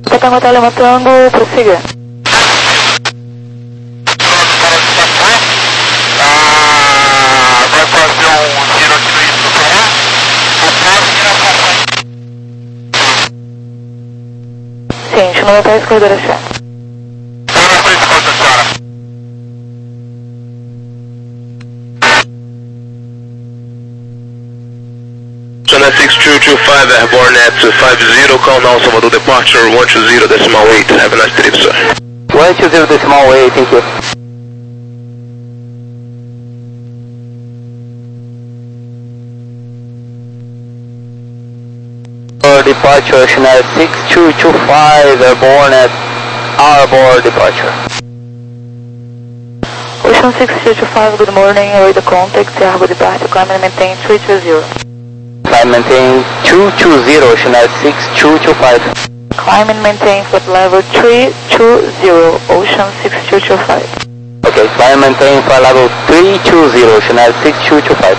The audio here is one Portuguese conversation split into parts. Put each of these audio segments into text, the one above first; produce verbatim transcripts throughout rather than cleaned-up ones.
Tango tá levantando, prossiga. Ah, vai fazer um giro aqui no início do canal. O próximo Sim, a gente não vai para esse corredor a chá. Para frente, Costa Sara. Channel six two two five, airborne at five zero, call now Salvador departure one two zero decimal eight, have a nice trip, sir. one two zero decimal eight, thank you. For departure, Channel six two two five, airborne at Arbor departure. Ocean six two two five, good morning, await the contact, Arbor departure, climb and maintain three two zero. Climb maintain two two zero, Channel six two two five. Climb and maintain flight level three two zero, Ocean six two two five. Okay, climb maintain flight level three two zero, Channel six two two five.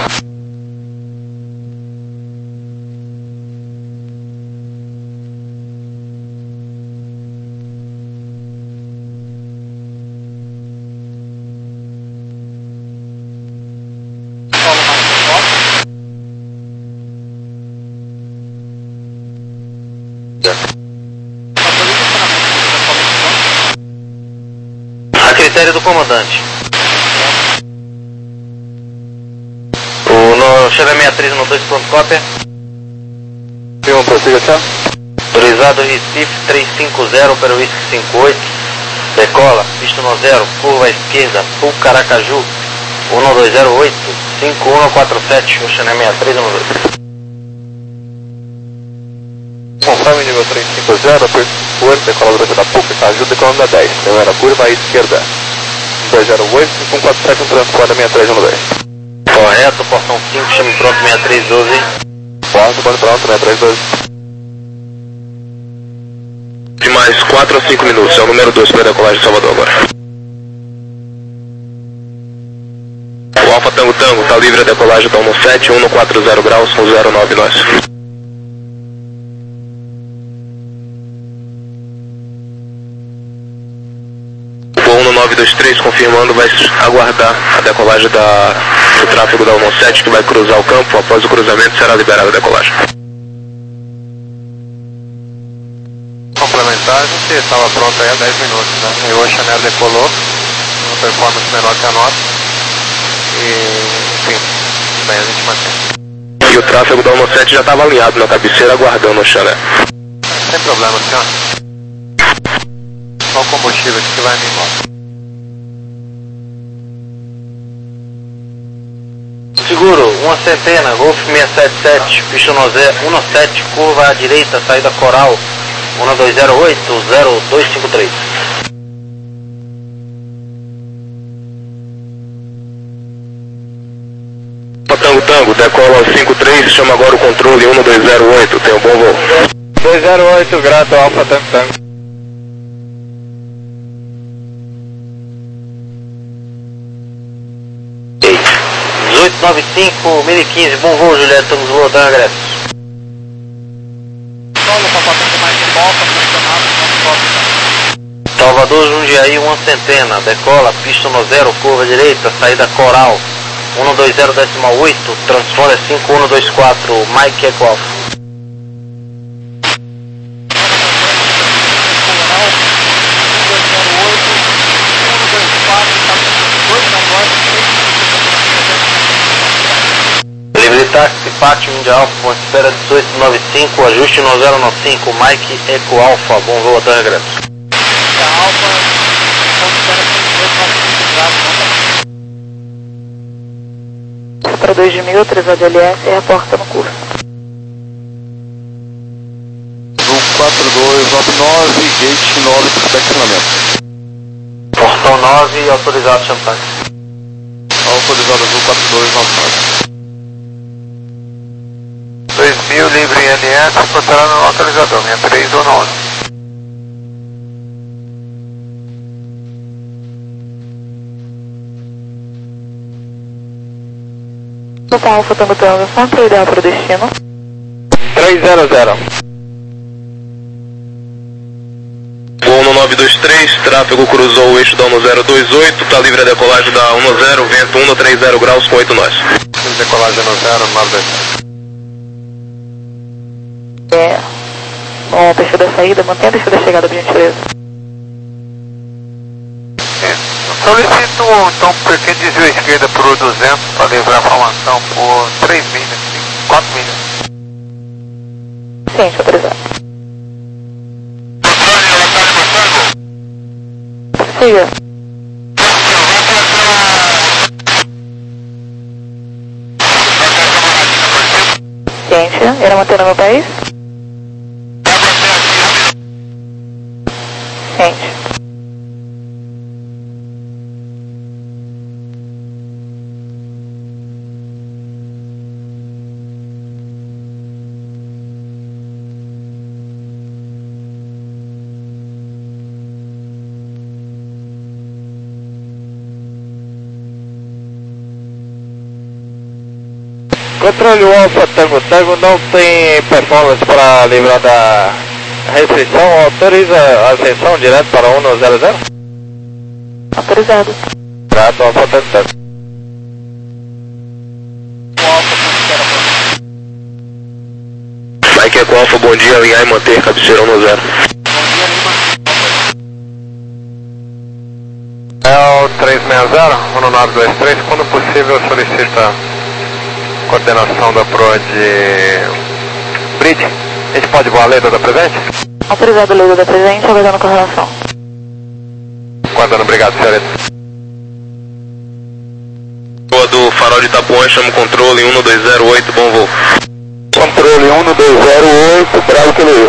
A critério do comandante. O no Chevy sessenta e três no dois ponto cópia. Firma, prossiga, senhor. Autorizado Recife trezentos e cinquenta para o Whisky cinquenta e oito. Decola, pista no zero, curva à esquerda, Sul Caracaju, um dois zero oito, cinco um quatro sete, o Chevy sessenta e três no dois. Conforme nível trezentos e cinquenta, aperto por, decola durante da Puca, Caju, decolando da dez. Primeira curva à esquerda. um dois zero oito, cinco um quatro sete, um transporte sessenta e três no dois. Correto, portão cinco, chame pronto sessenta e três doze. Porta, pode pronto, sessenta e três doze. De mais quatro a cinco minutos, é o número dois para a decolagem de Salvador agora. O Alfa Tango Tango está livre a decolagem da um sete, um quatro zero graus com zero nove nós. Voo um nove dois três confirmando, vai aguardar a decolagem da, do tráfego da um sete que vai cruzar o campo. Após o cruzamento será liberada a decolagem. Complementar, a gente estava pronto aí há dez minutos, né? E o Chanel decolou, uma performance menor que a nossa. E, enfim, bem, a gente mantém. E o tráfego da um sete já estava alinhado na cabeceira, aguardando o Chanel. Sem problema, senhor. Só o combustível aqui que vai me embora. Seguro, uma centena, Golf seiscentos e setenta e sete, pista no zero, um sete, curva à direita, saída Coral, um dois zero oito, zero dois cinco três. Tango Tango, decola cinco três, chama agora o controle um dois zero oito, tem um bom voo. dois zero oito, grato, Alfa Tango Tango. dezoito noventa e cinco, mil e quinze, bom voo, Juliette, estamos voltando a regresso. Solo para patente mais de volta, funcionário, não Salvador, Jundiaí, uma centena, decola, pista no zero, curva à direita, saída Coral, um dois zero decimal oito, transponder cinco um dois quatro, Mike Eco Alpha. Livre de táxi, pátio Índia Alfa, ponte espera dezoito noventa e cinco, ajuste no zero nove cinco, Mike Eco Alpha, bom voo até o regresso. Para dois de mil, três A D L S, é a porta no curso. Azul quatro dois nove nove, gate nove, estacionamento. Portão nove, autorizado Champagne. Autorizado Azul quatro dois nove nove. dois mil, livre em L S, portará no autorizador, sessenta e três ou nove. Total Alfa Tango Tango, sempre ideal para o destino. três zero zero. nove dois três, tráfego cruzou o eixo da um zero dois oito, tá livre a decolagem da um zero, vento um trinta graus com oito nós. Decolagem no zero, nove dois três. É. Bom, perfil da saída, mantenha o perfil da chegada, por gentileza. Solicito então pequeno desvio à esquerda por duzentos para livrar a formação por três milhas, quatro milhas. Ciente, autorizado. Siga. Ciente, irá manter no meu país? Ciente. Controle Alfa Tango Tango não tem performance para livrar da restrição, autoriza a ascensão direto para um zero zero? Autorizado. Grato, Alfa Tango Tango. Mike Eco Alfa, bom dia, alinhar e manter cabeceira um zero. É o três seis zero, um nove dois três, quando possível solicita coordenação da Pro de Bridge. A gente pode voar a Leda da presente? Autorizado, Leda da presente, aguardando correlação. Guardando, obrigado, senhorita. Boa do farol de Itapuã, chama o controle um dois zero oito, bom voo. Controle um dois zero oito, bravo que ele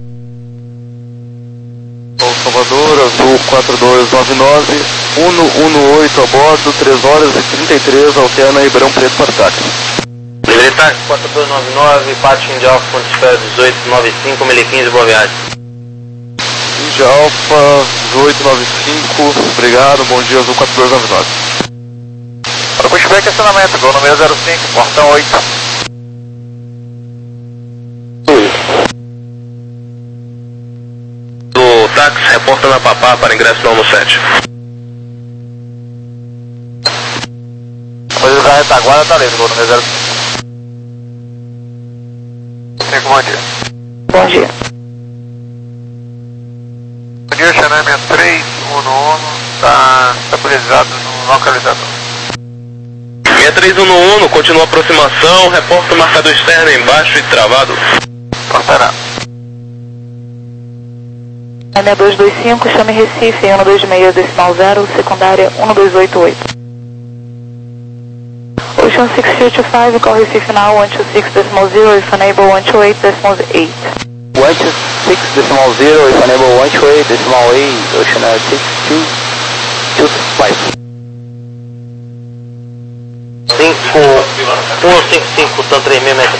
Salvador, azul quatro dois nove nove, um um oito a bordo, três horas e trinta e três, alterna Ribeirão Preto para táxi. Livre táxi quatro dois nove nove, parking de Alfa, ponto espera dezoito nove cinco, mil e quinze, boa viagem. De Alfa, dezoito nove cinco, obrigado, bom dia, azul quatro dois nove nove. Para o pushback, acionamento, gol número zero cinco, portão oito. Do táxi, reporta na Papá para ingresso no sete. Depois da retaguarda tá livre, gol número zero cinco. Bom dia. Bom dia. Bom dia, Xaname três um um, está estabilizado no localizador. seis três um um, continua a aproximação, reporta o marcador externo embaixo e travado. Portará. seis dois dois cinco, chame Recife, um dois seis decimal zero, secundária um dois oito oito. Ocean six two two five, call Recife now, one two six decimal zero, if unable one two eight decimal eight. one two six decimal zero, if unable one two eight decimal eight, Ocean six two two five. cinco um cinco cinco, são três mil metros.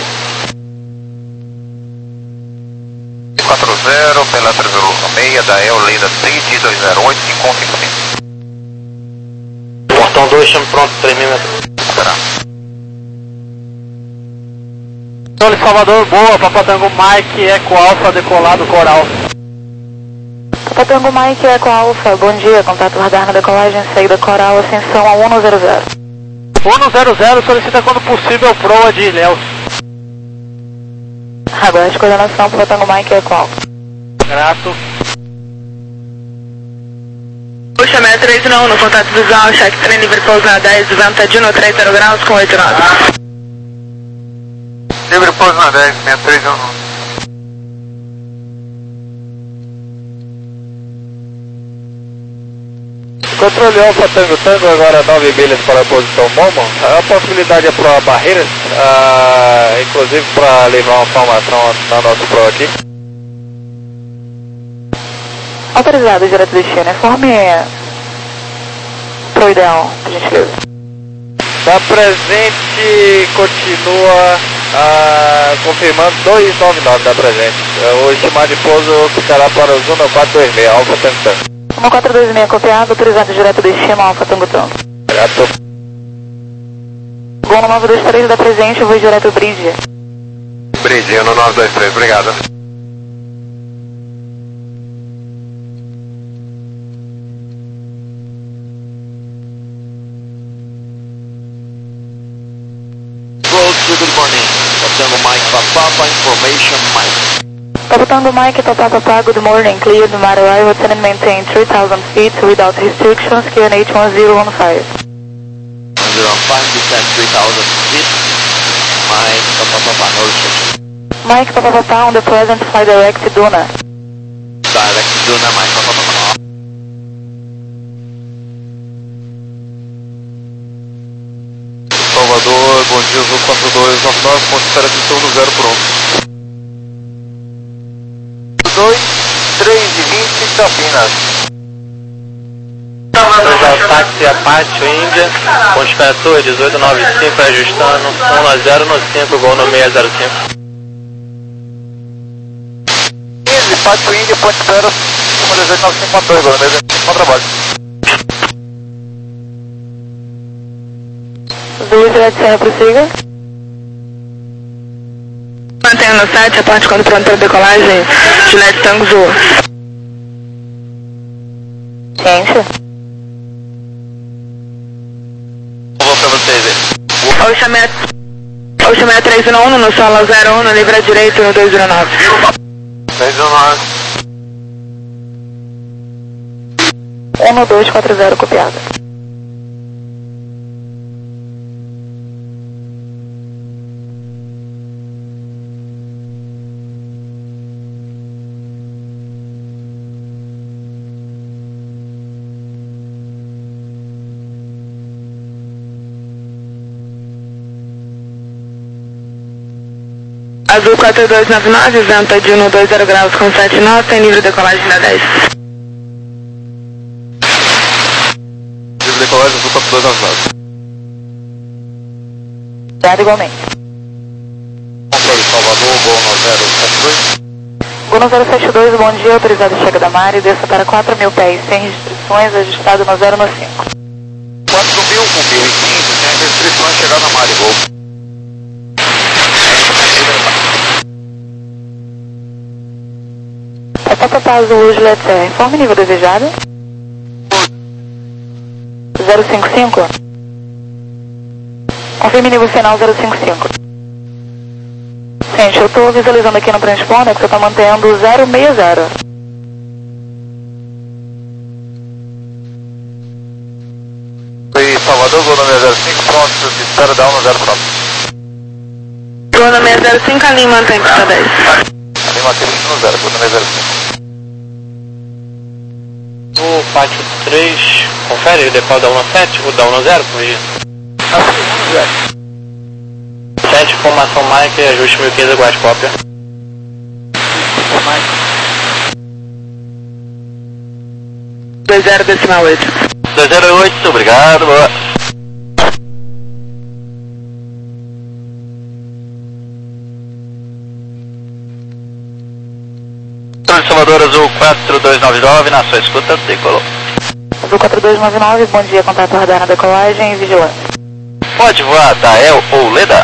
quatro zero, pela trezentos seis, da El Leda Bridge dois zero oito, cinco um cinco cinco. Portão dois, chame pronto, três mil metros. Será. Controle Salvador, boa, Papatango Mike, Eco Alfa, decolado Coral. Papatango Mike, Eco Alfa, bom dia, contato radar na decolagem, saída Coral, ascensão a um zero zero. um zero zero, solicita quando possível proa de Ilhéus. Aguarde coordenação, Papatango Mike, Eco Alfa. Grato. Puxa, seis três um, no contato visual, cheque trem livre pouso na dez, vento de um trinta graus com oito nove. Livre pouso na dez, seis três um. Controle Alfa Tango Tango, agora nove milhas para a posição Momo. A possibilidade é para barreiras, ah, inclusive para levar uma formação na nossa prova aqui. Autorizado, direto destino, informe pro ideal, por gentileza. Da presente continua ah, confirmando dois nove nove da presente. O estimado de pouso ficará para o Zona quatro dois seis, Alfa Tango Tango. um quatro dois seis copiado, autorizado direto destino, Alfa Tango Tango. Grato. Gol no nove dois três da presente, voo direto Bridge. Bridge, no nove dois três, obrigado. Papa Papa, information Mike. Papa Tango Mike, Papa Papa, good morning, cleared, my arrival, and maintain three thousand feet without restrictions, Q N H one zero one five. one zero one five, descend three thousand feet, Mike, Papa Papa, no restrictions. Mike, Papa Papa, on the present, fly direct Duna. Direct Duna, Mike, Papa Papa. Salvador, bom dia, Azul quatro dois nove nove, ponto de espera atenção no zero pronto. dois, três e vinte, Campinas. Dois táxi Apache Índia, ponto de espera torre dezoito nove cinco, ajustando um a zero no cinco, gol no seis zero cinco. quinze, Pátio Índia, ponto de espera, dezoito nove cinco dois, gol no seis zero cinco, bom trabalho. Zulu, Juliette Serra, prossiga. Mantenha no sete, a parte quando pronto para decolagem, Juliette Tango Zulu. Ciência. Vou pra vocês aí. Ocean Ocean três um um, no solo zero um, no livre à direita, no dois zero nove. dois zero nove. um dois quatro zero, copiado. Azul quatro dois nove nove, venta de um dois zero graus com sete nove, tem livre decolagem da dez. Livre decolagem, Azul quatro dois nove nove. Dado igualmente. Controle Salvador, gol no zero sete dois. Gol no zero sete dois, bom dia, autorizado chega da Mari, desça para quatro mil pés, sem restrições, ajustado no zero no cinco. quatro mil, um mil e quinze, sem restrições, chegar na Mari, gol. Papa Papa, Azul, Juliette Serra, informe nível desejado. zero cinco cinco. Confirme nível final zero cinco cinco. Gente, eu estou visualizando aqui no transponder que você está mantendo zero seis zero. E Salvador, gol no zero cinco, pronto, espera dar um no zero pronto. Gol no seis zero cinco, a linha mantém pista dez. Ali mantém no zero, gol no zero cinco. O Pátio três, confere o decal da um sete, o da um zero, por aí. sete, formação Mike, ajuste mil e quinze, aguarde cópia. dois zero decimal oito. dois zero oito, obrigado, boa. Salvador Azul quatro dois nove nove, na sua escuta, decolou. Azul quatro dois nove nove, bom dia, contato radar na decolagem e vigilância. Pode voar Dael ou Leda?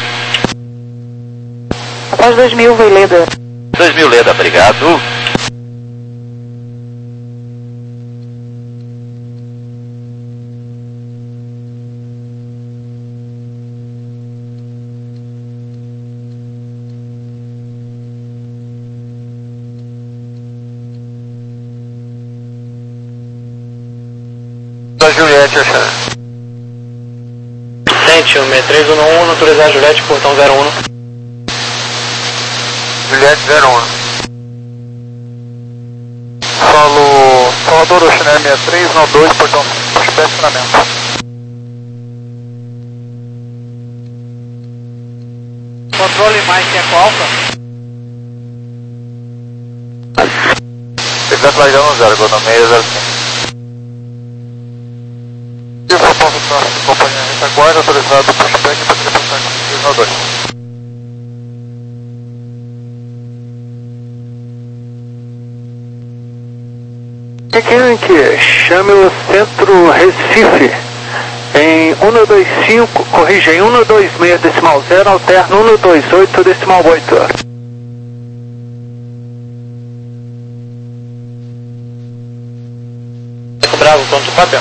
Após dois mil, vai Leda. dois mil Leda, obrigado. Da Juliette, Ocean. Sente, o seis três um um, autorizar Juliette, portão zero um. Juliette zero um. Falo Salvador, Ocean sessenta e três, no dois, portão cinco, estacionamento. Controle Mike, Eco Alfa. Exato, lá no zero, gol no seis zero cinco. Eu vou para o companhia retaguarda, autorizado para o pushback para reportar com três no dois. Mecânica, chame o centro Recife em um dois cinco, corrija, em um dois seis decimal zero, alterna um dois oito decimal oito. Bravo, ponto papel.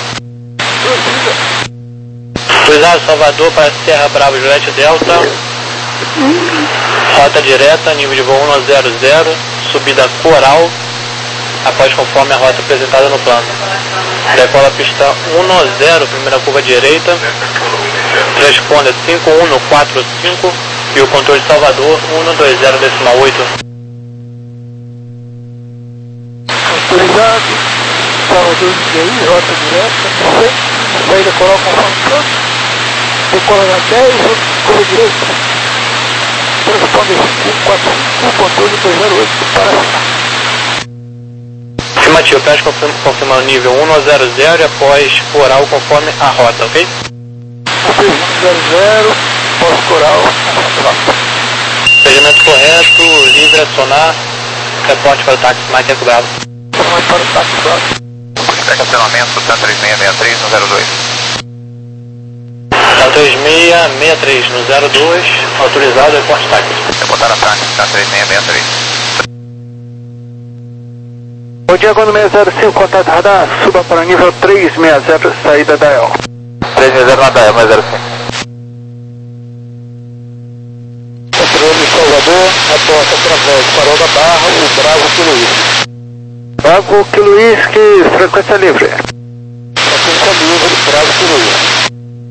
Cruzado Salvador para Serra Bravo, Juliette Delta. Rota direta, nível de voo um zero zero, subida Coral, após conforme a rota apresentada no plano. Decola a pista um zero, primeira curva direita, transponder cinco um quatro cinco e o controle Salvador um dois zero decimal oito. Autorizado, Salvador de aí, rota direta, cem, saída Coral conforme plano, decola na dez, curva direita, transponder cinco um quatro cinco, controle dois zero oito, para cima. Afirmativo, pede confirmando nível um zero zero e após Coral conforme a rota, ok? um zero zero, pós-Coral, rota. Procedimento correto, livre, acionar, reporte para o táxi, Mike é cobrado. Reporte para o táxi, cobrado. Estacionamento, T três seis seis três no zero dois. T três seis seis três no zero dois, autorizado, reporte táxi. Vou botar na praça, T três seis seis três. O Diagonal seis zero cinco, contato radar, suba para nível três seis zero, saída da E L. três seis zero na D A E, seis zero cinco. Controle Salvador, reporta através farol da Barra, o Bravo Kilo Whisky. Bravo Kilo Whisky, frequência livre. Frequência livre, Bravo Kilo Whisky.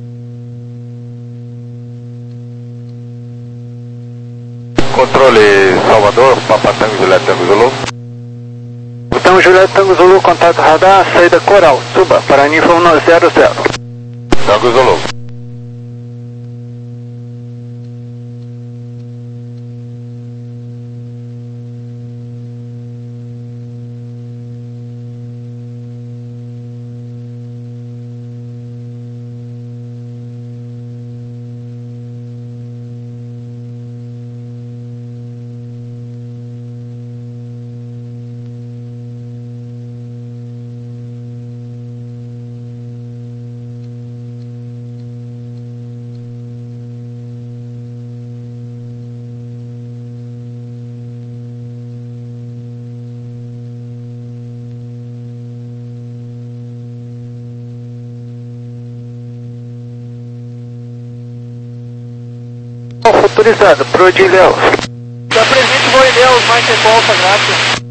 Controle Salvador, Papa Tango Juliette Tango Zulu. Então Juliette Tango Zulu, contato radar, saída Coral, suba para nível um zero zero. Tango Zulu. Autorizado, pro de Ilhéus. Já presente voo Ilhéus, Mike Eco Alfa, graças.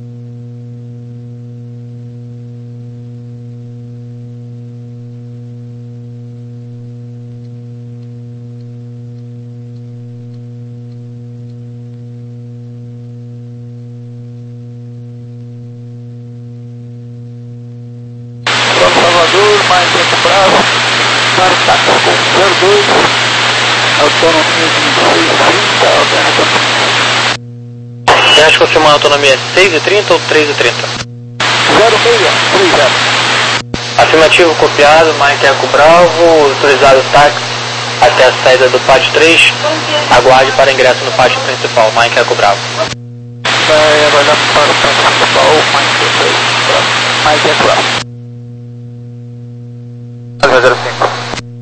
Salvador, Mike Eco Bravo, para o táxi com zero dois. Autonomia de seis e trinta, alternativa. Quer confirmar a autonomia seis e trinta ou três e trinta? zero seis três zero. Afirmativo copiado, Mike Eco Bravo, autorizado táxi até a saída do pátio três. Aguarde para ingresso no pátio principal, Mike Eco Bravo. Vai aguardar para o pátio principal, Mike Eco Bravo. Mike Eco Bravo. zero cinco.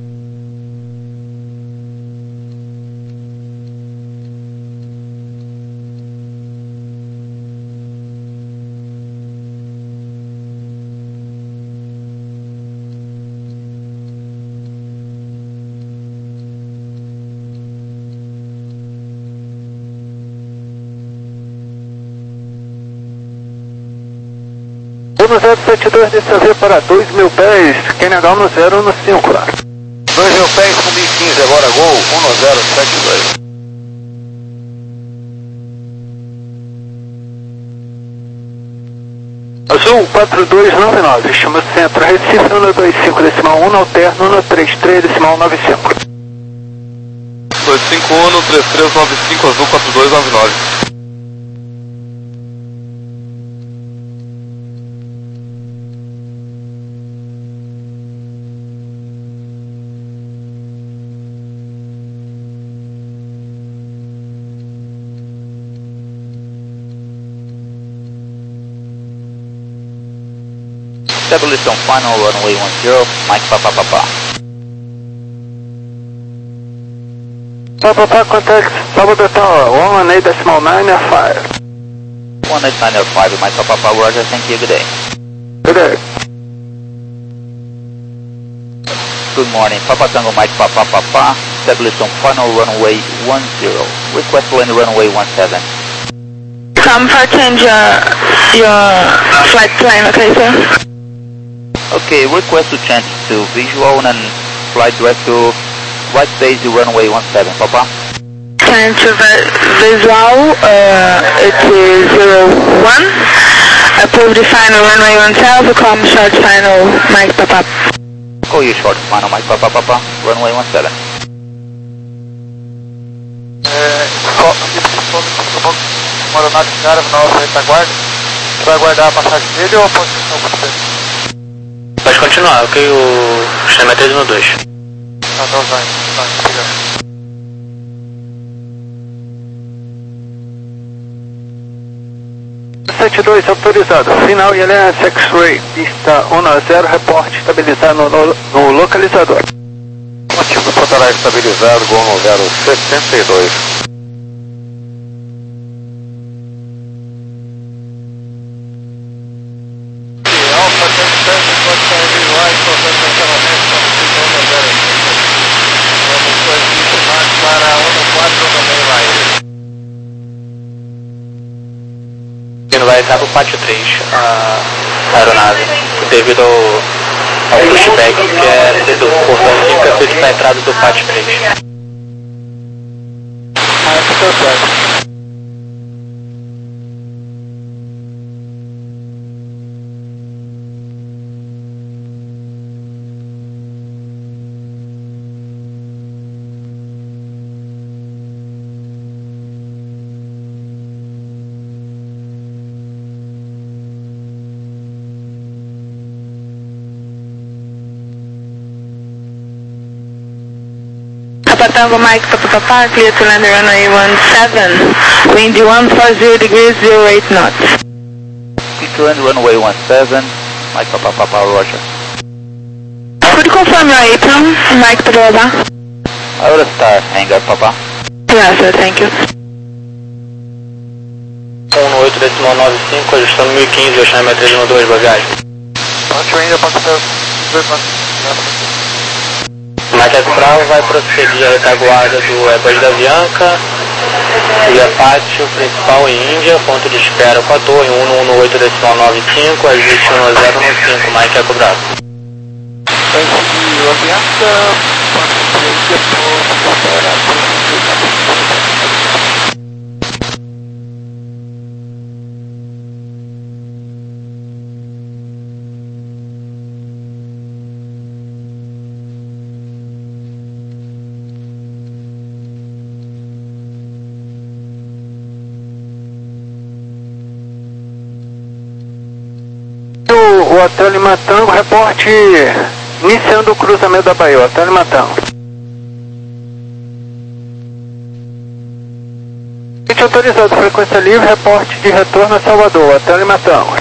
um zero sete dois, descer para dois mil pés, Canadá um zero um cinco lá. dois mil pés, com mil e quinze, agora Gol, um zero sete dois. Azul quatro dois nove nove, chama centro, Recife um dois cinco decimal um, alterno um três três decimal nove cinco. dois cinco um, três três nove cinco, Azul quatro dois nove nove. Establishment final runway one zero, Mike Papa Papa. Papa Papa, contact Salvador Tower, one eight decimal nine five. one eight nine five, Mike Papa Papa, Roger, thank you, good day. Good day. good morning. Papa Tango Mike Papa Papa. Established on final runway one zero. Request to land runway one seven. Come for change your, your flight plan, okay, sir? Okay, request to change to visual and flight direct to right base runway one seven, Papa. Change to visual, uh, it is zero one. Approve the final runway one seven, come short final Mike Papa. Call you short final Mike Papa Papa, runway one seven. É, só, mora na área nova retaguarda. Você vai aguardar a passagem dele ou pode continuar com você? Pode continuar, ok, o chama é três um dois. Tá, tá, vai, vai, obrigado. sete dois autorizado, final I L S X-Ray, pista um zero, reporte estabilizado no, no, no localizador. Motivo total estabilizado, Gol no zero setenta e dois. Alfa dez pode sair visuais, portanto, cancelamento, estamos zero. Vamos posicionar para um quatro no meio vai. Vai entrar pro pátio três, a aeronave, devido ao, ao pushback que é do portão cinco, é feito para entrada do pátio três. Ah, é porque eu quero. Tango Mike Papa Papa, clear to land runway one seven, wind one forty degrees, zero eight knots. Clear to land runway one seven, Mike Papa Papa, Roger. Could you confirm your apron, Mike Papa Papa? Eurostar, hangar Papa. Yes, sir, thank you. um oito decimal nove cinco, ajustando mil e quinze, eu chamo é três um dois, bagagem. Antes ainda pode ser dois mais. Mike Bravo vai prosseguir a retaguarda do Airbus da Avianca e a pátio principal em Índia, ponto de espera com a torre um um oito decimal nove cinco, ajuste um zero um cinco, Mike Eco Bravo. Vai seguir o Avianca, ponto de espera o Hotel Lima Tango, reporte iniciando o cruzamento da Bahia, Hotel Lima Tango. Autorizado, frequência livre, reporte de retorno a Salvador, Hotel Lima Tango.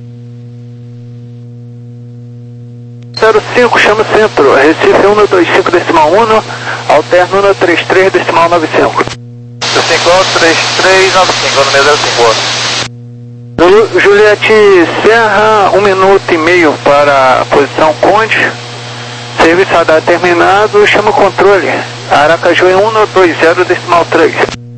zero cinco, chama centro, Recife um dois cinco decimal um, alterno um três três decimal nove cinco. cinco três três nove cinco, no meio zero cinco. Juliette Serra, um minuto e meio para a posição Conde. Serviço radar terminado, chama o controle. Aracaju em um dois zero decimal três.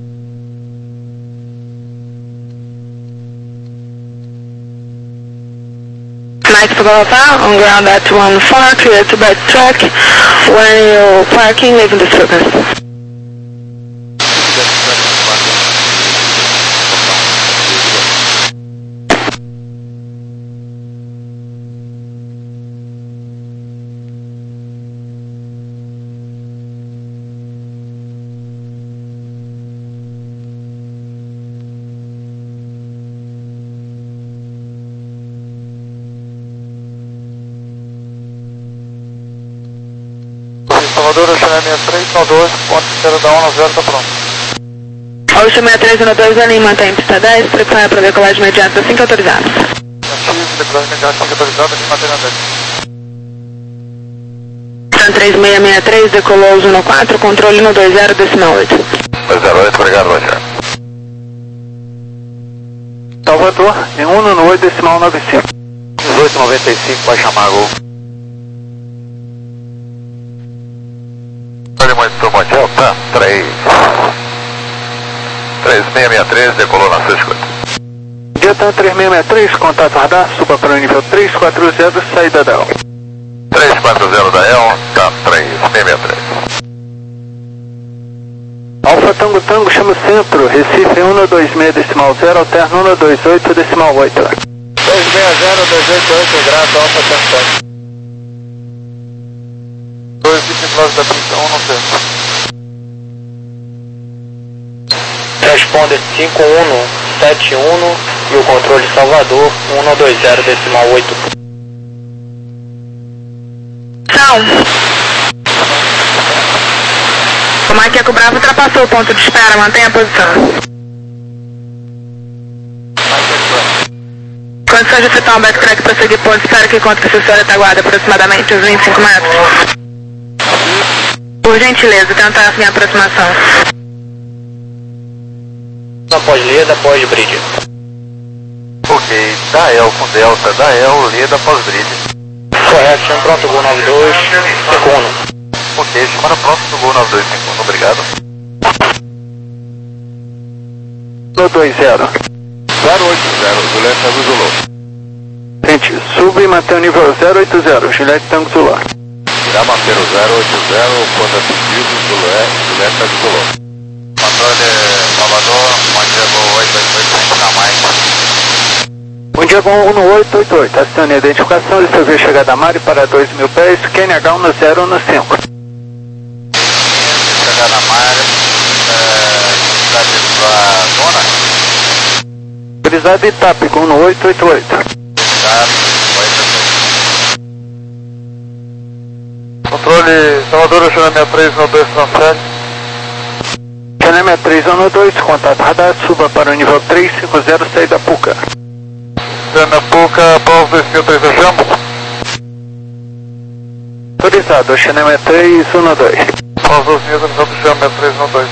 Mike Papa, on ground at one four, clear to backtrack. When you're parking, leaving the frequency. Salvador, Ocean sessenta e três, nove dois, ponto zero da um zero, tá pronto. Ocean sessenta e três, nove dois, ali, mantém pista dez, prepara para decolagem imediata, assim que autorizado. Ativo, decolagem imediata, assim que autorizado, aqui mantém na dez. Ocean três seis seis três, decolou zero quatro, controle um dois zero, decimal oito. dois zero oito, obrigado, Roger. Salvador, em um oito, decimal nove cinco. dezoito noventa e cinco, vai chamar Gol. oito, bom dia, tá, três. três seis seis três, decolou na sua escuta. Delta três seis seis três, contato radar, suba para o nível três quatro zero, saída da E L. três quatro zero da E L, tá, três seis seis três. Alfa Tango Tango, chama o centro, Recife um dois seis decimal zero, alterno um dois oito decimal oito. dois seis zero, dois oito oito, graus, Alfa Tango Tango. dois vinte e nove da pista um no centro. Transponder cinco um sete um e o controle Salvador um dois zero decimal oito. Tchau. O Macaco Bravo ultrapassou o ponto de espera, mantenha a posição. Condições de efetuar um backtrack para seguir ponto de espera que contra o sensor de retaguarda aproximadamente uns vinte e cinco metros. Por gentileza, tentar a minha aproximação. Após Leda, após Bridge. Ok, da E L com Delta, da E L, Leda, pós-bridge. Correction, pronto, Gol nove dois, cinco um. Ok, chamada pronto do Gol nove dois cinco um, obrigado. No dois zero. zero oito zero, Juliette Tango Zulu. Gente, suba e mantém o nível zero oito zero, Juliette Tango Zulu. Irá manter o zero oito zero, quando atingido, Juliette Tango Zulu. Controle Salvador, bom dia, Gol oito oito oito, na mais. Bom dia, Gol um oito oito oito, acione a identificação, ele serviu chegada a Mari para dois mil pés, Q N H um no zero um no cinco. Chegada a Mari, cidade da zona. Brisado Itápico um oito oito oito. Obrigado, oito oito oito. Controle Salvador, China sessenta e três, no dois transfere. China sessenta e três um dois, contato radar, suba para o nível três cinco zero, saída Puca. China Puca, Paulo dois mil três, achamos. Autorizado, China sessenta e três um dois. Paulo dois mil, China sessenta e três, um dois.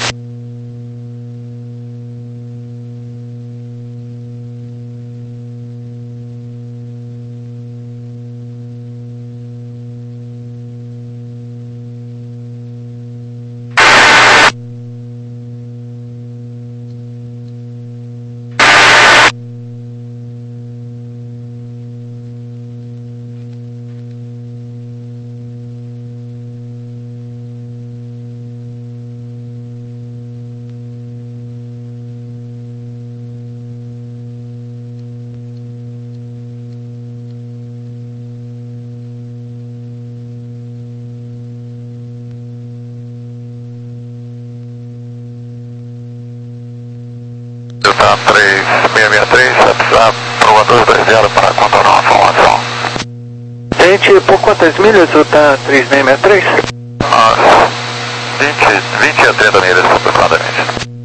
Delta três seis seis três, WhatsApp, prova dois dois zero para contornar a formação. Gente, por quantas milhas o T A três seis seis três? Nossa, vinte, vinte a trinta milhas aproximadamente.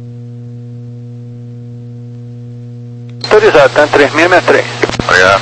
Autorizado, T A três seis seis três. Obrigado.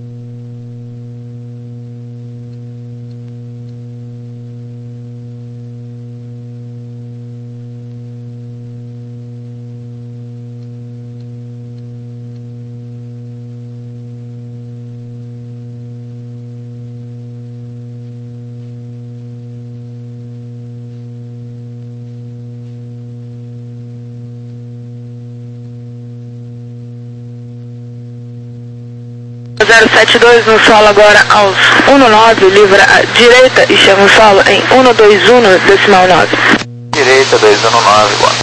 zero sete dois no solo agora aos um nove, livra a direita e chama o solo em um dois um decimal nove. Direita dois um nove, igual.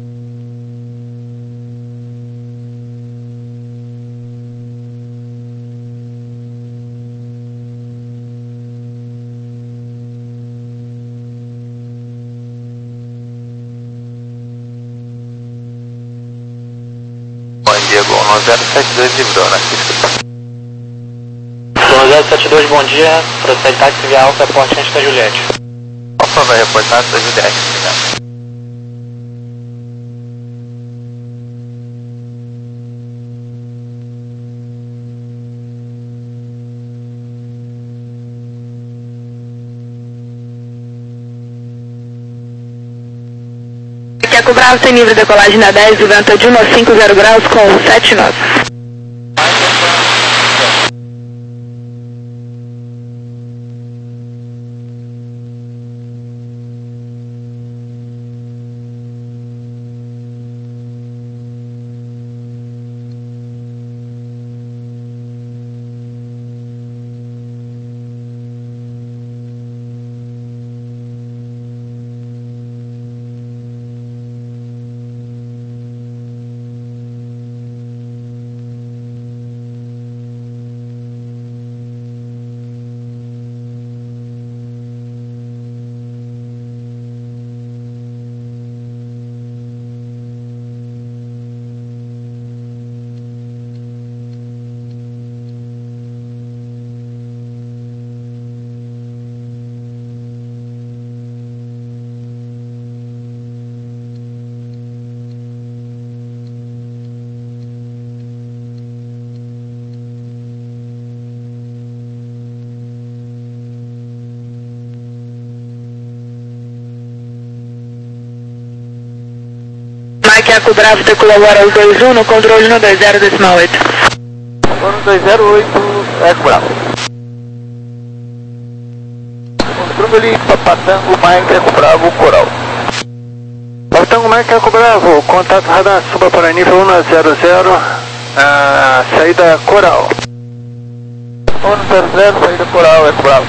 Bom dia, Gol no zero sete dois, livrou, né? zero sete dois, bom dia, procede táxi via Alfa, porte antes da Juliette. Alfa vai reportar da Juliette, obrigado. Macaco Bravo tem livre decolagem na dez e venta de um a cinco zero graus com sete nove. aqui é a Bravo decolou agora o dois um no controle um dois zero decimal oito. um dois zero oito, Eco Bravo. Controle Papatango Mike Eco Bravo Coral. Papatango Mike Eco Bravo, contato radar suba para nível um zero zero, ah, saída Coral. um zero zero, saída Coral, Eco Bravo.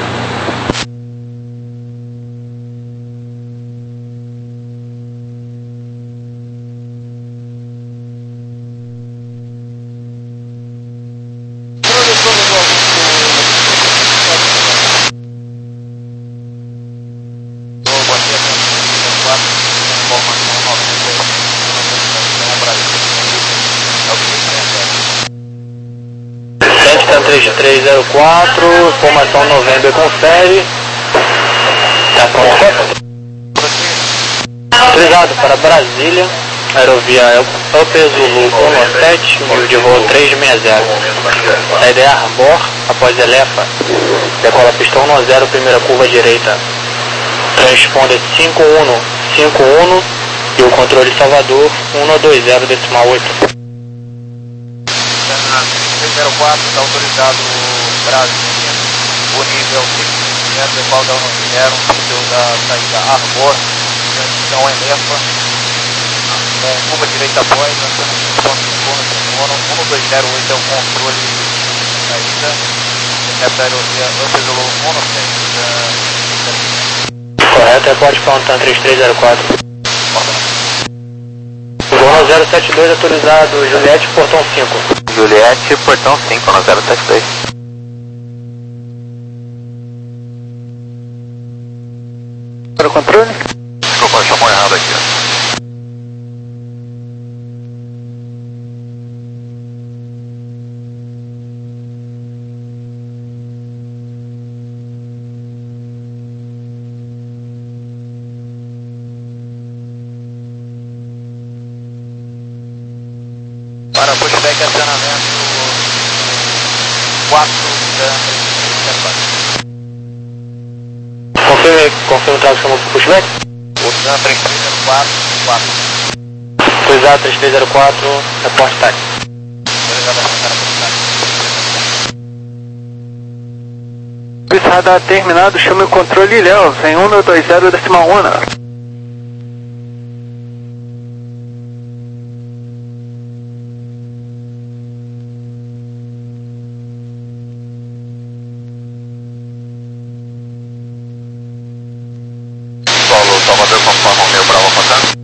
três três zero quatro, formação November confere. Tá pronto. Autorizado para Brasília, aerovia Upper Zulu um sete, nível de voo três seis zero. Saída é Arbor, após Elefa. Decola pistão um zero, primeira curva direita. Transponder cinco um cinco um e o controle Salvador um dois zero decimal oito. três zero quatro, está autorizado Brasília, o nível seis metros, decola da um zero, nível da saída Arbor, transição Elefa, com curva direita após, um dois zero oito é o controle de saída, recebe da aerovia Upper Zulu um sete. Correto, reporte para Antan três três zero quatro. um zero sete dois autorizado, Juliette, portão cinco. Juliette, portão cinco, no zero sete dois. Para o controle? Desculpa, chamou errado aqui. Para pushback acionamento quatro Confirme, confirme o tráfego chamou para pushback? O Dan três três zero quatro, quatro. Autorizado três três zero quatro, reporte táxi. Serviço radar terminado, chame o controle Ilhéus em um dois zero decimal um. Solo Salvador conforme o meu Bravo passando.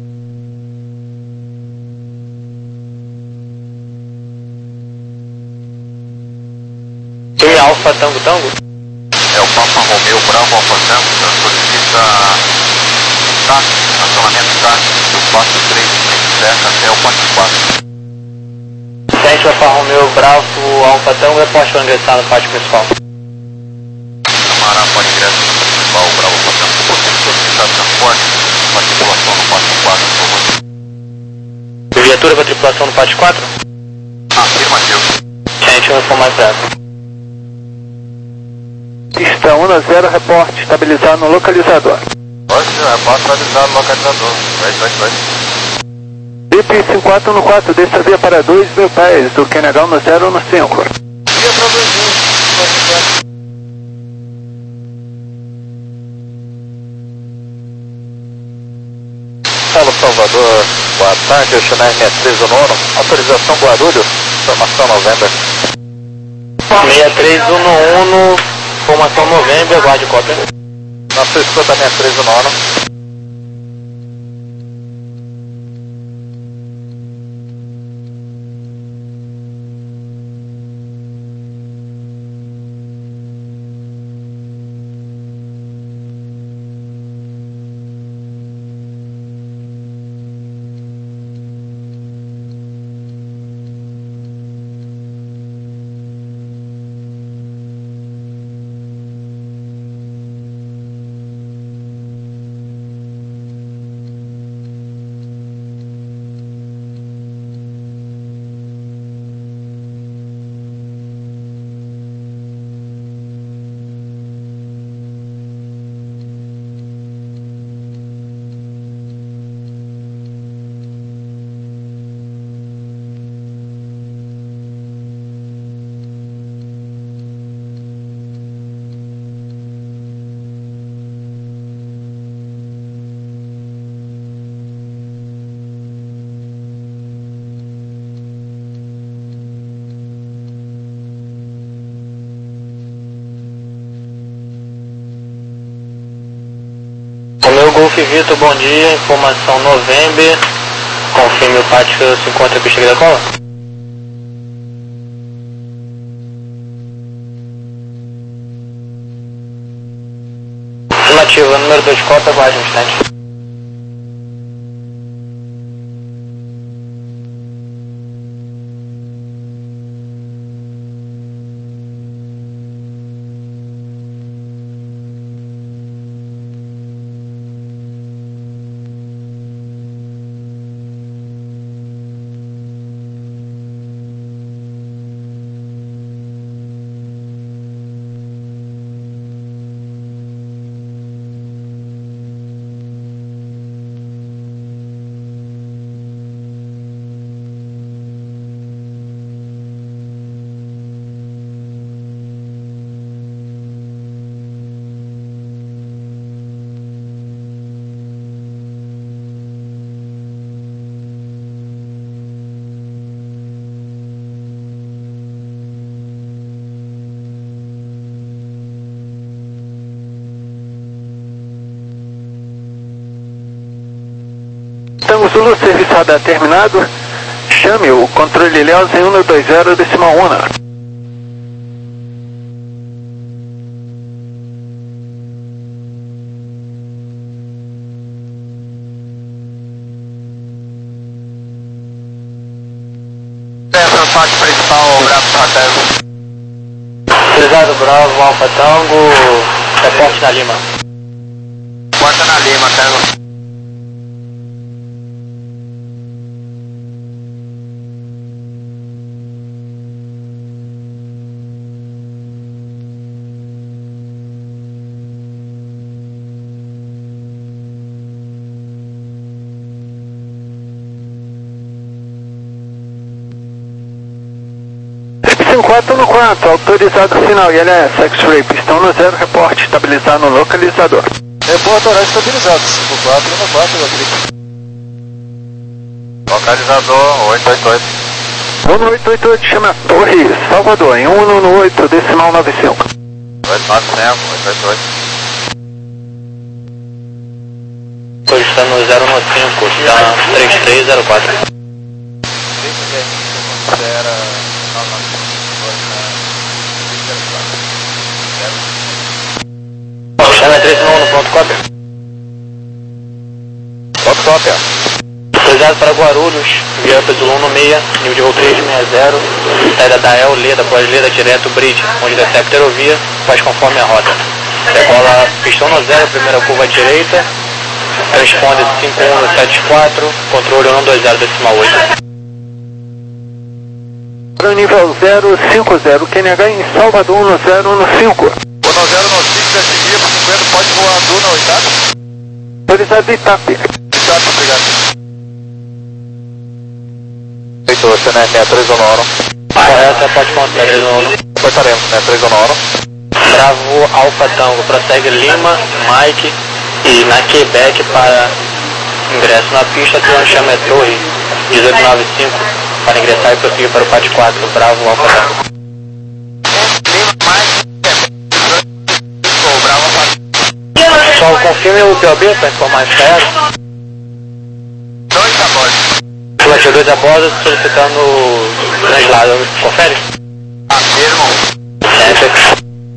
Time Alfa Tango Tango? É o Papa Romeu Bravo Alfa Tango, solicita táxi, acionamento táxi do quatro três cinco sete até o quatro quatro. Sente Alfa Romeo Bravo Alfa Tango, reporte para ingressar no pátio principal. Camará para ingresso principal, Bravo Alfa Tango. Se possível solicitar transporte para tripulação no quatro quatro, por favor. Viatura para tripulação no pátio quatro? Afirmativo. Sente um informe mais breve. Pista um zero, reporte, estabilizar no localizador. Pode ser, reporte estabilizado no localizador. Vai, vai, vai. D P cinco quatro um quatro, desta via para dois mil pés, do Q N H um zero um cinco. Via para Brasil. Paulo Salvador, boa tarde, Chanel sessenta e três do nono, autorização Guarulhos, formação November. seis três um um, formação November, guarde cópia. Nossa escuta sessenta e três do nono. Golf Vitor, bom dia, informação November, confirme o pátio se encontra a pista de decola. Afirmativa, número dois, cota, aguarde um instante. Tango Zulu, serviço radar terminado. Chame o controle Ilhéus em cento e vinte, decimal um. Essa faixa principal, Bravo Satélite. Utilizado Bravo, Alfa Tango, reporte na Lima. Porta na Lima, Tango. quatro no quatro, autorizado final I L S, X-Ray, pistão no zero, reporte, estabilizar no localizador. Reporte horário estabilizado, cinco quatro no quatro, Rodrigo. Localizador, oito oito oito. um oito oito oito, chama Torre, Salvador, em cento e dezenove, decimal noventa e cinco. oito nove mesmo, oito oito oito. Hoje está no zero um cinco, está três três zero quatro. Chama três nove um, pronto, cópia. Pronto, cópia. Autorizado para Guarulhos, via Zulu um seis, nível de voo três sessenta, saída da El, Leda, pós Leda, direto Bridge, onde desce a aerovia, faz conforme a rota. Decola pistão no zero, primeira curva à direita, responde cinco um sete quatro, controle um dois zero decimal oito. Para o nível zero cinco zero, Q N H em Salvador, um zero um cinco. um zero um cinco, S G por cinquenta, pode voar Duna ou Itape? Autorizado Itape. Itape, obrigado. Heitor, C N R sessenta e três Honoro. Correta, pode contar, três um um. Portaremos, sessenta e três Honoro. Bravo Alfa Tango, prossegue Lima, Mike e na Quebec para ingresso na pista, tem uma chama é Torre dezoito noventa e cinco para ingressar e prosseguir para o P A T quatro, Bravo Alfa Tango. Só confirme o P O B para informar isso aí. Dois a bordo. Fluxo dois a bordo, solicitando translado. Confere? Afirmo. É,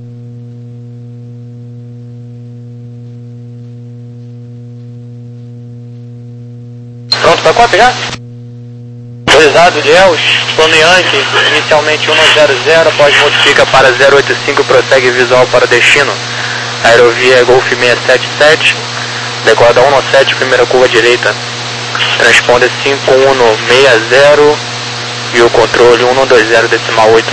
pronto para quatro já? Autorizado de Elch, plano Yankee, inicialmente um zero zero, após modifica para zero oito cinco, prossegue visual para destino. Aerovia é Golf seiscentos e setenta e sete, decolada um sete, primeira curva direita. Transponder cinco um seis zero e o controle um dois zero decimal oito.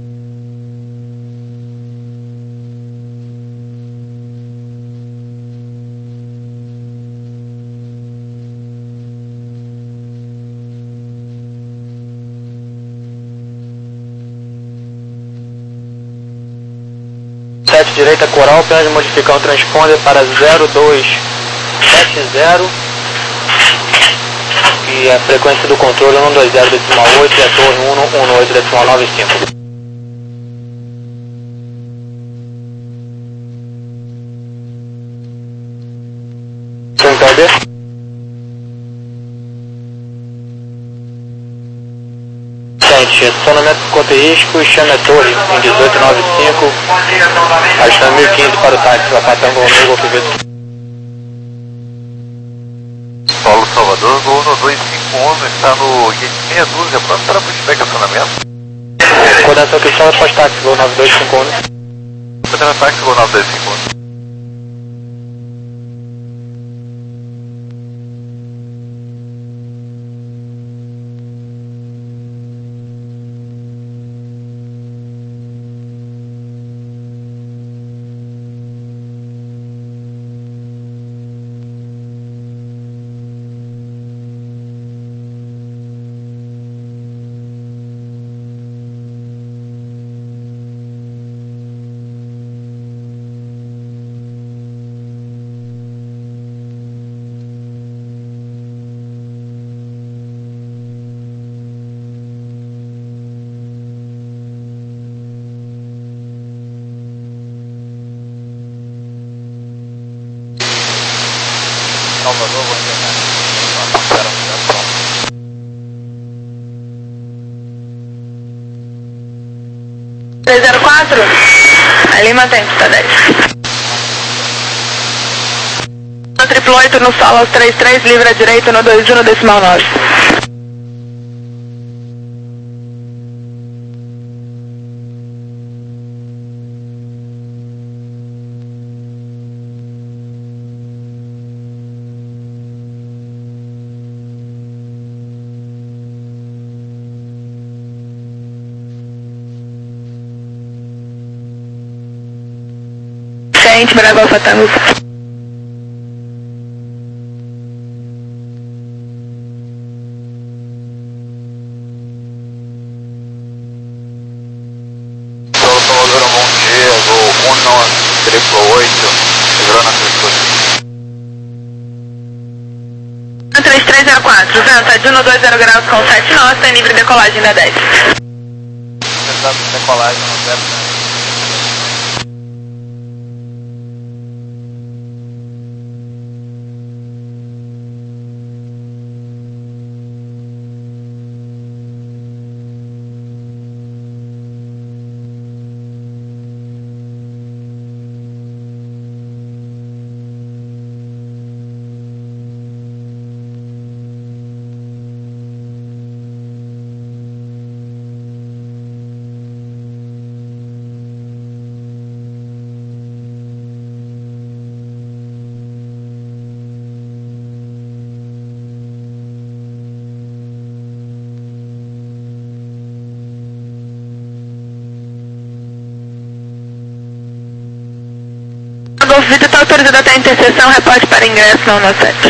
sete direita Coral, pede modificar o transponder para zero dois sete zero e a frequência do controle um dois zero decimal oito e a torre um um oito decimal noventa e cinco. responder. Gente, estacionamento por conta e risco, chame a torre em dezoito noventa e cinco, ajustando mil e quinze para o táxi, Lapatão, Golfo, Golfo Vitor. Paulo Salvador, Gol no dois cinco um, está no gate meia dúzia, pronto para pushback acionamento. Coordenação Cristal, pós-táxi, Gol nove dois cinco um. Coordenação táxi, Gol nove dois cinco um. Salvador, vou enviar. Espera, três zero quatro, a Lima tem, tá dez. No triplo oito, no solo aos trinta e três, livre à direita no dois um no decimal nove. Frente, Bravo Alfa Tango. Paulo Salvador, bom dia, Gol um triplo oito, segurando a cripto. três três zero quatro, venta de um no dois zero graus com sete nós, tem livre decolagem da dez. Tentando decolagem no zero. Golfo Vitor está autorizado até a interseção, reporte para ingresso na um sete.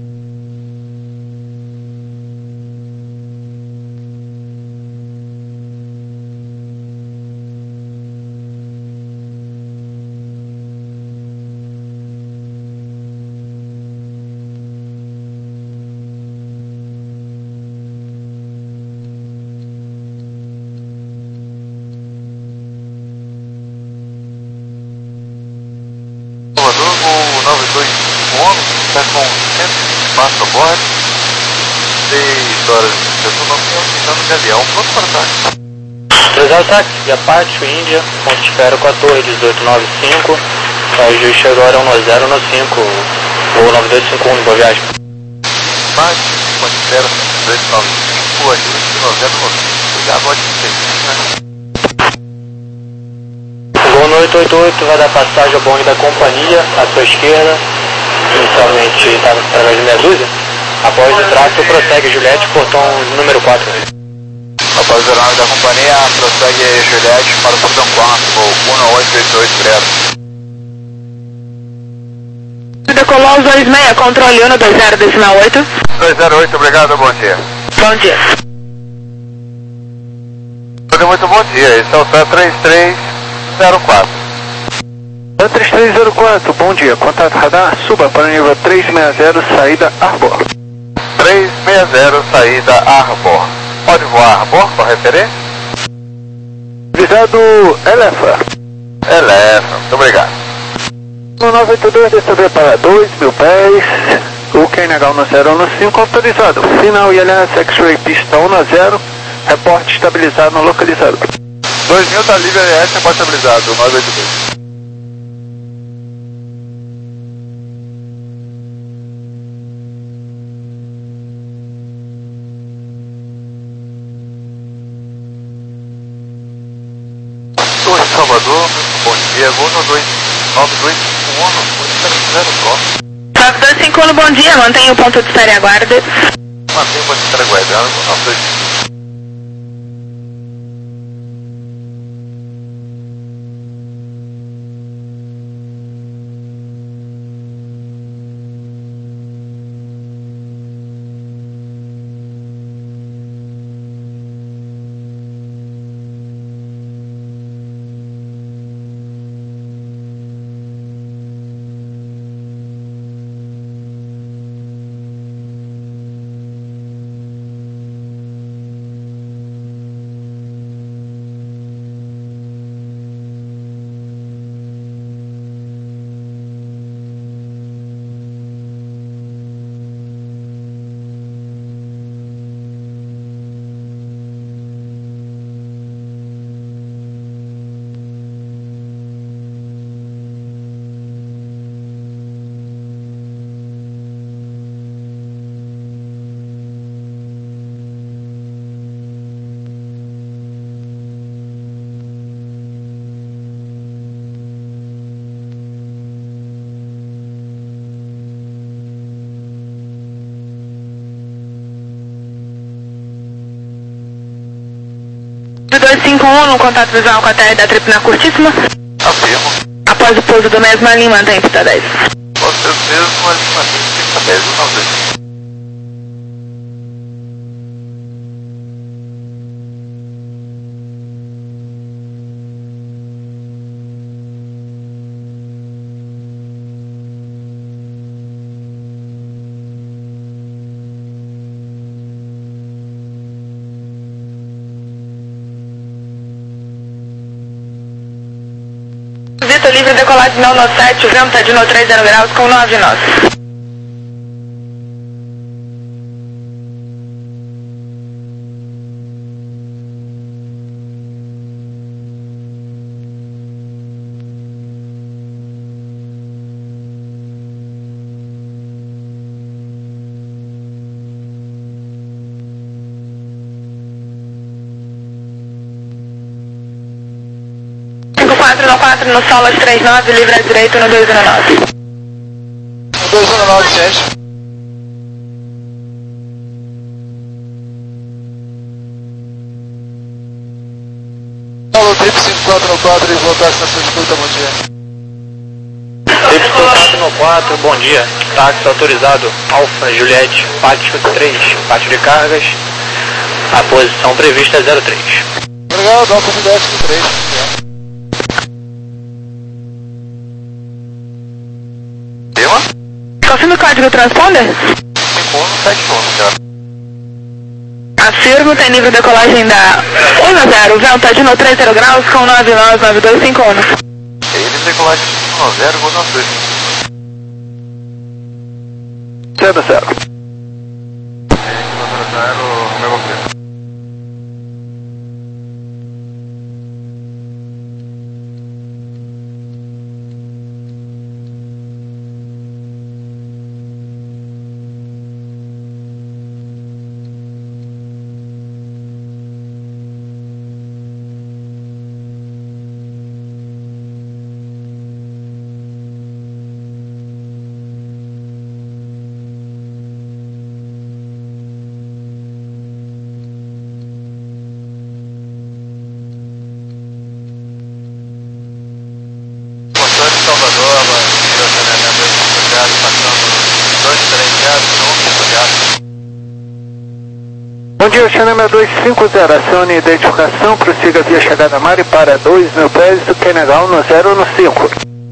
Salvador, Gol nove dois cinco um, está com cento e vinte espaço a bordo, seis horas de autonomia, aumentando de avião, pronto para o táxi. três zero táxi, via Pátio, Índia, ponto de espera com a torre dezoito noventa e cinco, o ajuste agora é um no zero no cinco, ou nove dois cinco um, boa viagem. Pátio, ponto de espera dezoito noventa e cinco, ajuste no zero no cinco, obrigado, ótimo serviço. Gol no oito oito oito vai dar passagem ao bonde da companhia, à sua esquerda, inicialmente está através de meia dúzia. Após o trato, prossegue Juliette, portão número quatro. Após o horário da companhia, prossegue Juliette para o portão quatro, Gol um oito oito oito zero. Decolou aos dois seis, controle um no dois zero decimal oito. dois zero oito, obrigado, bom dia. Bom dia. Tudo muito bom dia, esse é o T três três zero quatro. três três zero quatro, bom dia, contato radar, suba para o nível três seis zero, saída Arbor. três seis zero, saída Arbor. Pode voar Arbor, com referência? Visado Elefa. Elefa, muito obrigado. No nove oito dois, descender para dois mil pés, O K N H um zero um cinco autorizado. Final I L S X-Ray pista um zero, reporte estabilizado no localizado. dois mil tá livre, I L S, reporte estabilizado, nove oito dois. Torre Salvador, bom dia, Gol no dois nove dois cinco um, posição zero próximo. nove dois cinco um, bom dia, mantenha o ponto de espera e aguarde. Mantenha o ponto de espera e aguarde, nove dois cinco. dois cinco um, no contato visual com a T R da trip na curtíssima. Afirmo. Após o pouso do mesmo ali, mantém pista dez. Após o mesmo, mas mantém pista dez, nove dois cinco. Vitor livre, decolagem não no sete, o vento de no três zero graus com nove nós. quatro no quatro no Solas três nove, livre à direita no dois um nove. dois um nove, gente. Paulo, trip cinco quatro no quatro e voltar na sua escuta, bom dia. trip cinco quatro no quatro, bom dia. Táxi autorizado, Alfa Juliette, pátio três, pátio de cargas. A posição prevista é zero três. Obrigado, Alfa Juliette três. Confirma o código transponder? cinco um sete um, cara. Afirmo, tem nível de decolagem da um zero, vento de no três zero graus com nove nove nove dois cinco um. E aí, ele decolagem um zero, Gol nove dois cinco. zero zero. zero zero, meu ok. Salvador, bandeira, saneamento associado, passando dois três zero, não associado. Bom dia, Xanama dois cinco zero, acione identificação, prossiga via chegada Mari para dois mil pés do K N H um zero um cinco.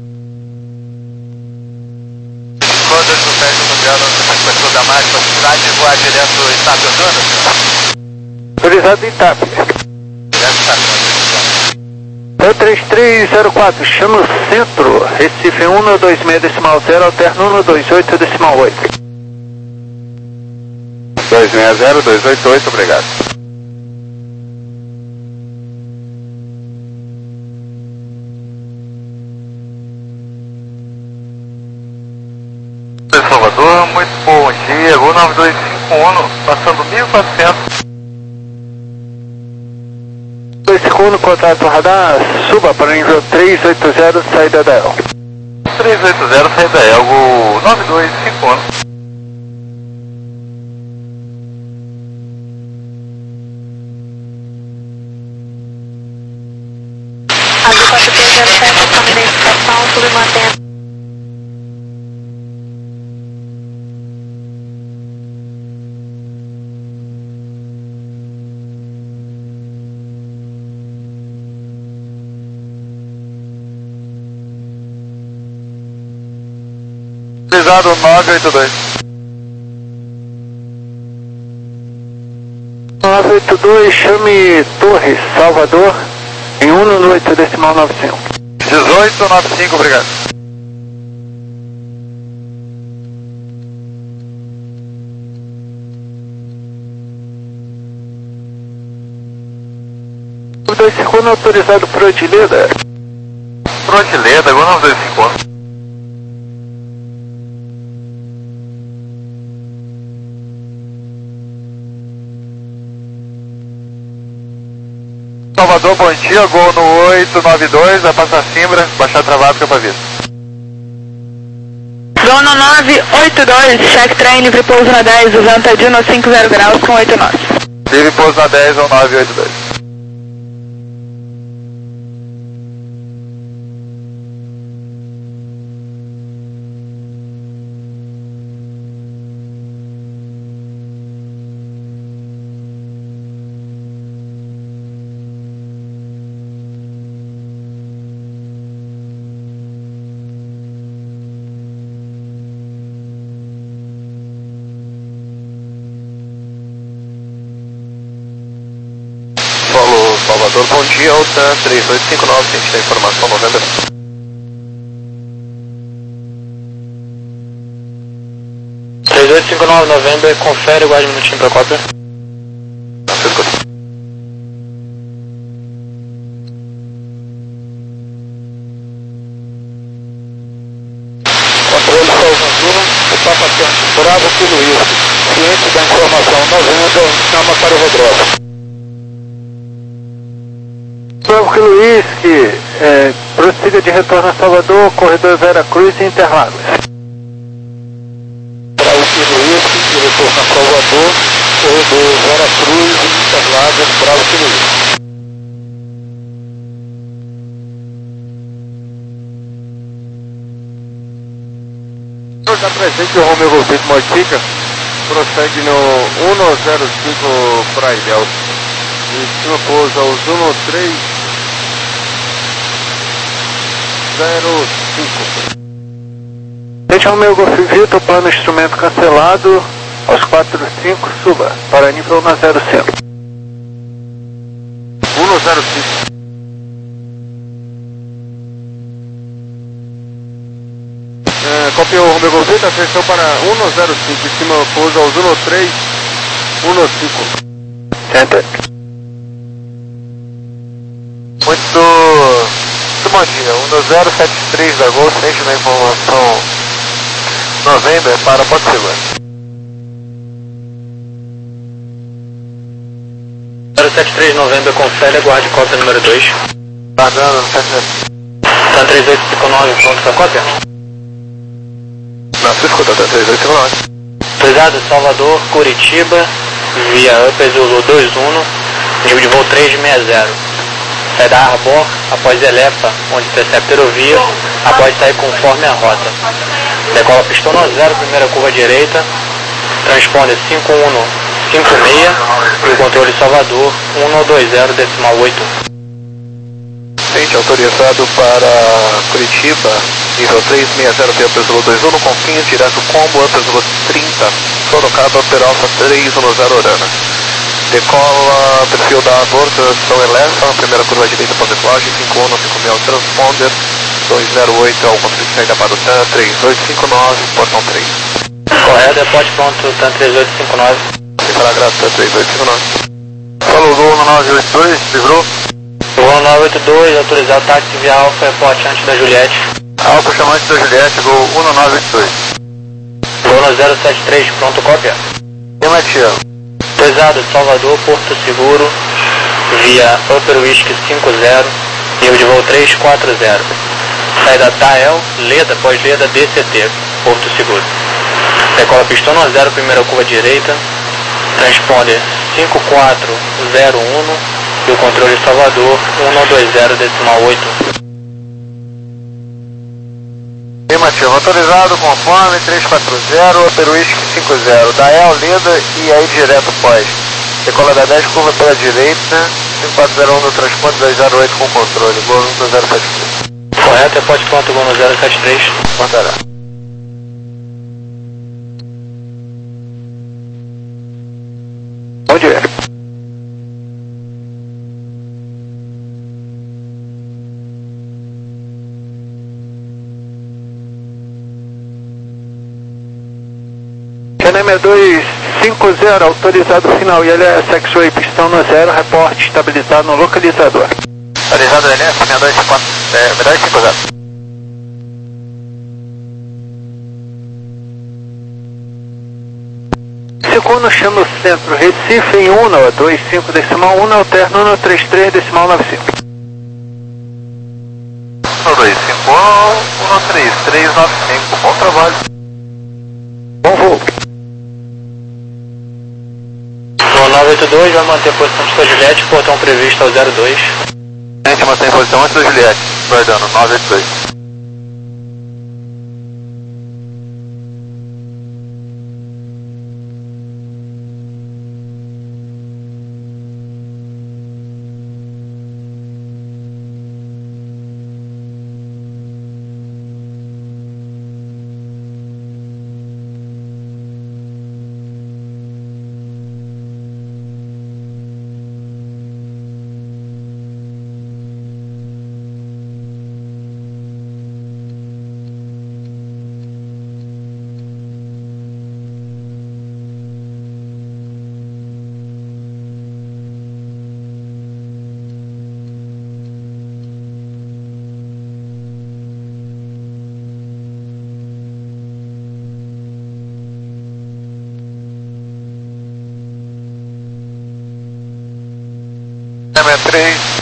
Quantas do pés associado na sequência da Mari para a cidade e voar direto em Itap Antônio? Autorizado em Itap. Direto em Itap Antônio. três três zero quatro, chama o centro, Recife um no dois seis decimal zero, alterno um no dois oito decimal oito. dois seis zero, dois oito oito, obrigado. Salvador, muito bom dia, Gol nove dois cinco um, passando mil e quatrocentos. dois cinco um, contato radar, suba para o nível três oito zero, saída da El. três oito zero, saída El, Gol nove dois cinco um. Azul quatro três zero sete, com identificação, submantendo. Utilizado nove oito dois. nove oito dois, chame Torres, Salvador, em um no oito decimal nove cinco. dezoito nove cinco, obrigado. dois cinco um autorizado por Odileda. Por Odileda, Gol nove dois cinco um. Salvador, bom dia, Gol no oito nove dois, vai passar Simbra, baixar travado que é pra vir. Gol no nove oito dois, check train, livre pouso na dez, usando Tadino cinco zero graus com oito nós. Livre pouso na dez ou nove oito dois. Salvador, bom dia, Alta três oito cinco nove, a gente tem informação novembro. três oito cinco nove, novembro, confere, guarde um minutinho pra cópia. Controle Salvador, etapa tempo, Bravo Kilo Whisky. Ciente da informação novembro, chama para o Rodrigo. Bravo Kilo Whisky, é, prossiga de retorno a Salvador, corredor Vera Cruz e Interlagos. Bravo Kilo Whisky, de retorno a Salvador, corredor Vera Cruz e Interlagos, Bravo Kilo Whisky. Está presente o Romeo Golfito Motica, prossegue no um zero cinco para Ilhéus. Destino pousa aos um três zero cinco. Gente, Romeo Golfito, plano instrumento cancelado, aos quatro cinco, suba, para nível um zero cinco. um zero cinco. É, copiou o Romeo Golfito, atenção para um zero cinco, em cima pousa aos um três um cinco. Center. Muito, muito bom dia, um zero sete três da Gol, sente na informação novembro para Porto Seguro. zero sete três, novembro, confere, aguarde cópia número dois. Guardando, sete Tá três oito cinco nove, pronto pra cópia? Não, se escuta, tá três oito cinco nove. Pesado, Salvador, Curitiba, via Upper Zulu dois um, nível de voo três seis zero. Sai da Arbor, após Elepa, onde intercepta aerovia, após sair conforme a rota. Decola pistão no zero, primeira curva direita, transponder cinco um cinco seis e o controle Salvador um dois zero decimal oito. Gente, autorizado para Curitiba, nível três seis zero, Upper Zulu dois um, Confins, direto combo, Upper Zulu trinta, Sorocaba, Upper Alpha três um zero Urana. Decola, perfil da Arbor, transição Elefa, primeira curva direita para decolagem, cinco um cinco seis, transponder, dois zero oito, ao controle de saída para o T A N, três oito cinco nove, portão três. Correto, depote pronto, T A N três oito cinco nove. Ficará grato a três oito cinco nove. Falou, Gol um nove oito dois, livrou. Gol nove oito dois, autorizado táxi via Alfa, airport antes da Juliette. Alfa chamante da Juliette, Gol um nove oito dois. Gol zero sete três, pronto, cópia. Afirmativo. Autorizado, Salvador, Porto Seguro, via Upper Whisky cinco zero, nível de voo três quatro zero. Saída Tael, Leda, pós-Leda, D C T, Porto Seguro. Decola pistão no zero, primeira curva direita, transponder cinco quatro zero um e o controle Salvador um dois zero decimal oito. Afirmativo, autorizado, conforme três quatro zero, Upper Whisky cinco zero, Dael, Leda e aí direto pós. Decola da dez, curva pela direita, cinco quatro zero um no transporte dois zero oito com controle, Gol um zero sete três. Correto, é pode pronto, Gol zero sete três. Contará. Onde é? Canema dois cinco zero, autorizado final, I L S X-Ray, pistão no zero, reporte estabilizado no localizador. Autorizado L S, seis dois cinco zero. Segundo, chama o centro, Recife em Uno, dois cinco decimal um, alterno no três três decimal nove cinco. um dois cinco um, um três três nove cinco, bom trabalho. Bom voo. Gol nove oito dois, vai manter a posição de sua Juliette, portão previsto ao zero dois. A gente mantém a posição antes da Juliette, guardando nove oito dois. três